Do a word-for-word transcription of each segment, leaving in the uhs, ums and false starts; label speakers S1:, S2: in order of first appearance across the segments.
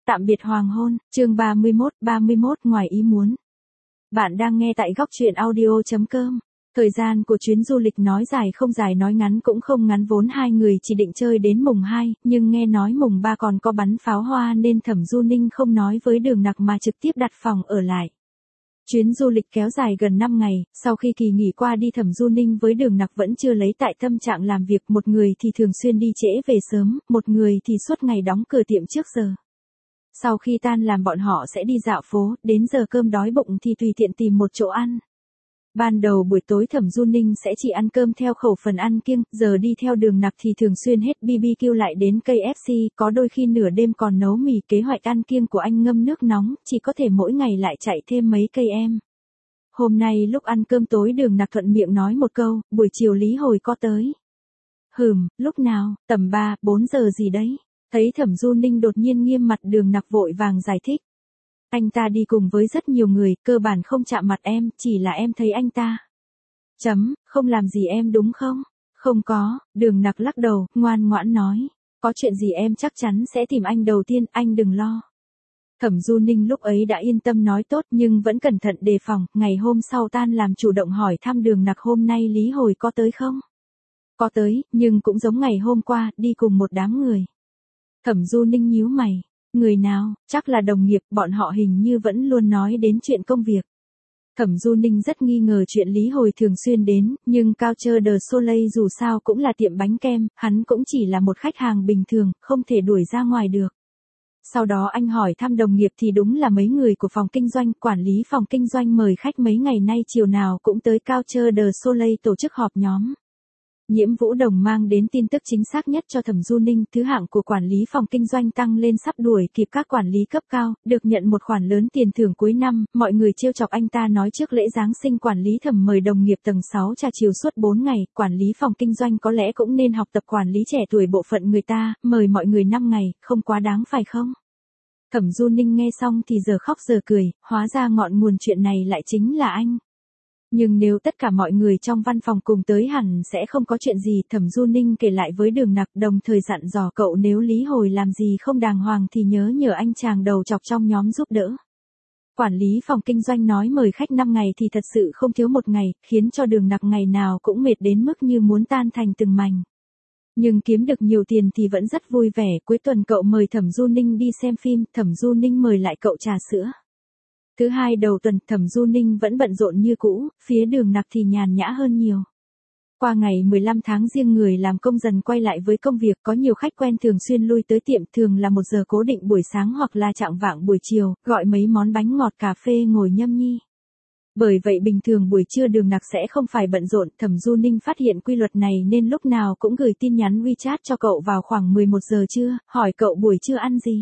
S1: Tạm biệt hoàng hôn, chương ba mươi mốt, ba mươi mốt ngoài ý muốn. Bạn đang nghe tại góc truyện audio chấm com. Thời gian của chuyến du lịch nói dài không dài nói ngắn cũng không ngắn, vốn hai người chỉ định chơi đến mùng hai, nhưng nghe nói mùng ba còn có bắn pháo hoa nên Thẩm Du Ninh không nói với Đường Nặc mà trực tiếp đặt phòng ở lại. Chuyến du lịch kéo dài gần năm ngày, sau khi kỳ nghỉ qua đi Thẩm Du Ninh với Đường Nặc vẫn chưa lấy tại tâm trạng làm việc, một người thì thường xuyên đi trễ về sớm, một người thì suốt ngày đóng cửa tiệm trước giờ. Sau khi tan làm bọn họ sẽ đi dạo phố, đến giờ cơm đói bụng thì tùy tiện tìm một chỗ ăn. Ban đầu buổi tối Thẩm Du Ninh sẽ chỉ ăn cơm theo khẩu phần ăn kiêng, giờ đi theo Đường Nặc thì thường xuyên hết bê bê kiu lại đến ca ép xê, có đôi khi nửa đêm còn nấu mì. Kế hoạch ăn kiêng của anh ngâm nước nóng, chỉ có thể mỗi ngày lại chạy thêm mấy cây em. Hôm nay lúc ăn cơm tối Đường Nặc thuận miệng nói một câu, buổi chiều Lý Hồi có tới. Hừm, lúc nào, tầm ba, bốn giờ gì đấy. Thấy Thẩm Du Ninh đột nhiên nghiêm mặt, Đường Nặc vội vàng giải thích. Anh ta đi cùng với rất nhiều người, cơ bản không chạm mặt em, chỉ là em thấy anh ta. Chấm, không làm gì em đúng không? Không có, Đường Nặc lắc đầu, ngoan ngoãn nói. Có chuyện gì em chắc chắn sẽ tìm anh đầu tiên, anh đừng lo. Thẩm Du Ninh lúc ấy đã yên tâm nói tốt nhưng vẫn cẩn thận đề phòng, ngày hôm sau tan làm chủ động hỏi thăm Đường Nặc hôm nay Lý Hồi có tới không? Có tới, nhưng cũng giống ngày hôm qua, đi cùng một đám người. Thẩm Du Ninh nhíu mày, người nào, chắc là đồng nghiệp, bọn họ hình như vẫn luôn nói đến chuyện công việc. Thẩm Du Ninh rất nghi ngờ chuyện Lý Hồi thường xuyên đến, nhưng Coucher de Soleil dù sao cũng là tiệm bánh kem, hắn cũng chỉ là một khách hàng bình thường, không thể đuổi ra ngoài được. Sau đó anh hỏi thăm đồng nghiệp thì đúng là mấy người của phòng kinh doanh, quản lý phòng kinh doanh mời khách mấy ngày nay chiều nào cũng tới Coucher de Soleil tổ chức họp nhóm. Nhiễm Vũ Đồng mang đến tin tức chính xác nhất cho Thẩm Du Ninh, thứ hạng của quản lý phòng kinh doanh tăng lên sắp đuổi kịp các quản lý cấp cao, được nhận một khoản lớn tiền thưởng cuối năm, mọi người trêu chọc anh ta nói trước lễ Giáng sinh quản lý Thẩm mời đồng nghiệp tầng sáu trà chiều suốt bốn ngày, quản lý phòng kinh doanh có lẽ cũng nên học tập quản lý trẻ tuổi bộ phận người ta, mời mọi người năm ngày, không quá đáng phải không? Thẩm Du Ninh nghe xong thì giờ khóc giờ cười, hóa ra ngọn nguồn chuyện này lại chính là anh. Nhưng nếu tất cả mọi người trong văn phòng cùng tới hẳn sẽ không có chuyện gì. Thẩm Du Ninh kể lại với Đường Nặc, đồng thời dặn dò cậu nếu Lý Hồi làm gì không đàng hoàng thì nhớ nhờ anh chàng đầu chọc trong nhóm giúp đỡ. Quản lý phòng kinh doanh nói mời khách năm ngày thì thật sự không thiếu một ngày, khiến cho Đường Nặc ngày nào cũng mệt đến mức như muốn tan thành từng mảnh. Nhưng kiếm được nhiều tiền thì vẫn rất vui vẻ. Cuối tuần cậu mời Thẩm Du Ninh đi xem phim, Thẩm Du Ninh mời lại cậu trà sữa. Thứ hai đầu tuần, Thẩm Du Ninh vẫn bận rộn như cũ, phía Đường Nặc thì nhàn nhã hơn nhiều. Qua ngày mười lăm tháng Giêng, người làm công dần quay lại với công việc, có nhiều khách quen thường xuyên lui tới tiệm, thường là một giờ cố định buổi sáng hoặc là chạng vạng buổi chiều, gọi mấy món bánh ngọt cà phê ngồi nhâm nhi. Bởi vậy bình thường buổi trưa Đường Nặc sẽ không phải bận rộn, Thẩm Du Ninh phát hiện quy luật này nên lúc nào cũng gửi tin nhắn WeChat cho cậu vào khoảng mười một giờ trưa, hỏi cậu buổi trưa ăn gì.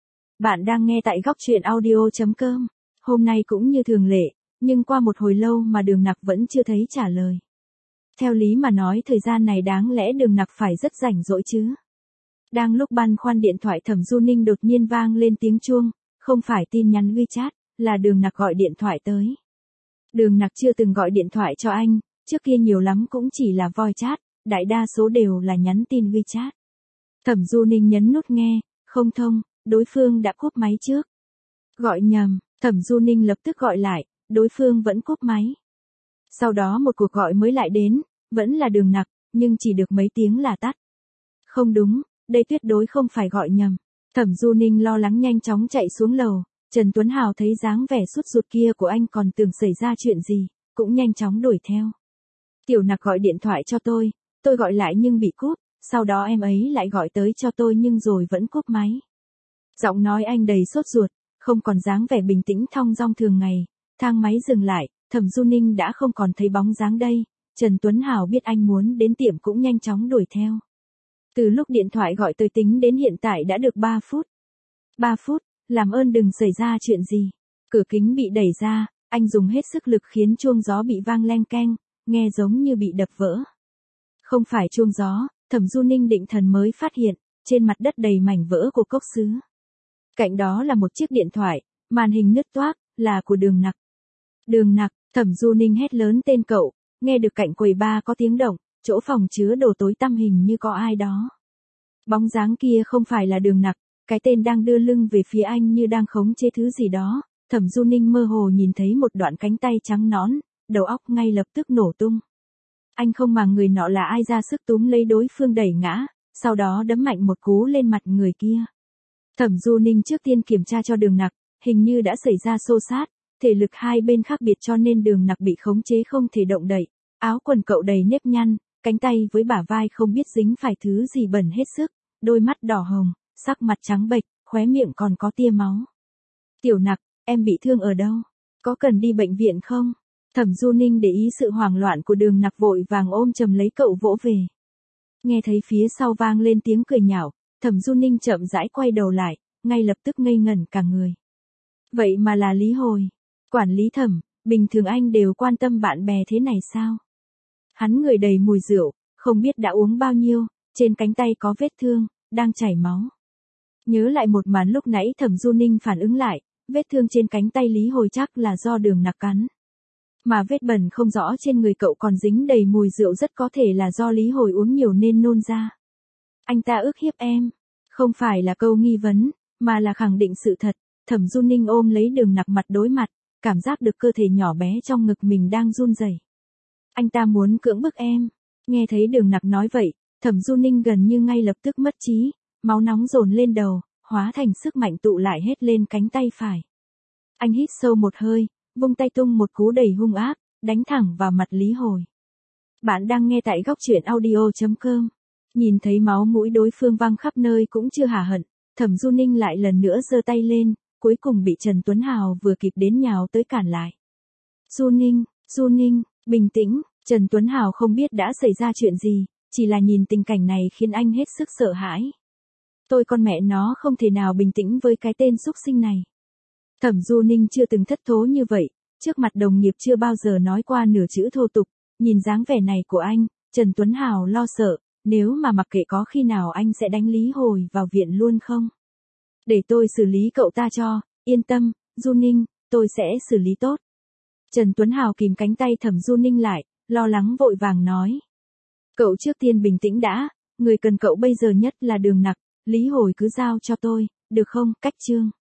S1: Bạn đang nghe tại góc truyện audio chấm com. Hôm nay cũng như thường lệ, nhưng qua một hồi lâu mà Đường Nặc vẫn chưa thấy trả lời. Theo lý mà nói thời gian này đáng lẽ Đường Nặc phải rất rảnh rỗi chứ. Đang lúc băn khoăn điện thoại Thẩm Du Ninh đột nhiên vang lên tiếng chuông, không phải tin nhắn WeChat, là Đường Nặc gọi điện thoại tới. Đường Nặc chưa từng gọi điện thoại cho anh, trước kia nhiều lắm cũng chỉ là voice chat, đại đa số đều là nhắn tin WeChat. Thẩm Du Ninh nhấn nút nghe, không thông, đối phương đã cúp máy trước. Gọi nhầm. Thẩm Du Ninh lập tức gọi lại, đối phương vẫn cúp máy. Sau đó một cuộc gọi mới lại đến, vẫn là Đường Nặc, nhưng chỉ được mấy tiếng là tắt. Không đúng, đây tuyệt đối không phải gọi nhầm. Thẩm Du Ninh lo lắng nhanh chóng chạy xuống lầu, Trần Tuấn Hào thấy dáng vẻ sốt ruột kia của anh còn tưởng xảy ra chuyện gì, cũng nhanh chóng đuổi theo. Tiểu Nặc gọi điện thoại cho tôi, tôi gọi lại nhưng bị cúp, sau đó em ấy lại gọi tới cho tôi nhưng rồi vẫn cúp máy. Giọng nói anh đầy sốt ruột. Không còn dáng vẻ bình tĩnh thong dong thường ngày, thang máy dừng lại, Thẩm Du Ninh đã không còn thấy bóng dáng đây, Trần Tuấn Hào biết anh muốn đến tiệm cũng nhanh chóng đuổi theo. Từ lúc điện thoại gọi tới tính đến hiện tại đã được ba phút. ba phút, làm ơn đừng xảy ra chuyện gì. Cửa kính bị đẩy ra, anh dùng hết sức lực khiến chuông gió bị vang leng keng, nghe giống như bị đập vỡ. Không phải chuông gió, Thẩm Du Ninh định thần mới phát hiện, trên mặt đất đầy mảnh vỡ của cốc sứ. Cạnh đó là một chiếc điện thoại, màn hình nứt toác, là của Đường Nặc. Đường Nặc, Thẩm Du Ninh hét lớn tên cậu, nghe được cạnh quầy bar có tiếng động, chỗ phòng chứa đồ tối tăm hình như có ai đó. Bóng dáng kia không phải là Đường Nặc, cái tên đang đưa lưng về phía anh như đang khống chế thứ gì đó. Thẩm Du Ninh mơ hồ nhìn thấy một đoạn cánh tay trắng nõn, đầu óc ngay lập tức nổ tung. Anh không màng người nọ là ai ra sức túm lấy đối phương đẩy ngã, sau đó đấm mạnh một cú lên mặt người kia. Thẩm Du Ninh trước tiên kiểm tra cho Đường Nặc, hình như đã xảy ra xô xát, thể lực hai bên khác biệt cho nên Đường Nặc bị khống chế không thể động đậy. Áo quần cậu đầy nếp nhăn, cánh tay với bả vai không biết dính phải thứ gì bẩn hết sức, đôi mắt đỏ hồng, sắc mặt trắng bệch, khóe miệng còn có tia máu. Tiểu Nặc, em bị thương ở đâu? Có cần đi bệnh viện không? Thẩm Du Ninh để ý sự hoảng loạn của Đường Nặc vội vàng ôm chầm lấy cậu vỗ về. Nghe thấy phía sau vang lên tiếng cười nhạo, Thẩm Du Ninh chậm rãi quay đầu lại, ngay lập tức ngây ngẩn cả người. Vậy mà là Lý Hồi. Quản lý Thẩm, bình thường anh đều quan tâm bạn bè thế này sao? Hắn người đầy mùi rượu, không biết đã uống bao nhiêu, trên cánh tay có vết thương, đang chảy máu. Nhớ lại một màn lúc nãy Thẩm Du Ninh phản ứng lại, vết thương trên cánh tay Lý Hồi chắc là do Đường Nặc cắn. Mà vết bẩn không rõ trên người cậu còn dính đầy mùi rượu rất có thể là do Lý Hồi uống nhiều nên nôn ra. Anh ta ức hiếp em. Không phải là câu nghi vấn, mà là khẳng định sự thật. Thẩm Du Ninh ôm lấy Đường Nặc mặt đối mặt, cảm giác được cơ thể nhỏ bé trong ngực mình đang run rẩy. Anh ta muốn cưỡng bức em. Nghe thấy Đường Nặc nói vậy, Thẩm Du Ninh gần như ngay lập tức mất trí, máu nóng dồn lên đầu, hóa thành sức mạnh tụ lại hết lên cánh tay phải. Anh hít sâu một hơi, vung tay tung một cú đầy hung ác, đánh thẳng vào mặt Lý Hồi. Bạn đang nghe tại góc truyện audio chấm com. Nhìn thấy máu mũi đối phương văng khắp nơi cũng chưa hả hận, Thẩm Du Ninh lại lần nữa giơ tay lên, cuối cùng bị Trần Tuấn Hào vừa kịp đến nhào tới cản lại. Du Ninh, Du Ninh, bình tĩnh. Trần Tuấn Hào không biết đã xảy ra chuyện gì, chỉ là nhìn tình cảnh này khiến anh hết sức sợ hãi. Tôi con mẹ nó không thể nào bình tĩnh với cái tên xúc sinh này. Thẩm Du Ninh chưa từng thất thố như vậy, trước mặt đồng nghiệp chưa bao giờ nói qua nửa chữ thô tục, nhìn dáng vẻ này của anh, Trần Tuấn Hào lo sợ, nếu mà mặc kệ có khi nào anh sẽ đánh Lý Hồi vào viện luôn không? Để tôi xử lý cậu ta cho, yên tâm, Du Ninh, tôi sẽ xử lý tốt. Trần Tuấn Hào kìm cánh tay Thẩm Du Ninh lại, lo lắng vội vàng nói. Cậu trước tiên bình tĩnh đã, người cần cậu bây giờ nhất là Đường Nặc, Lý Hồi cứ giao cho tôi, được không? Cách chương.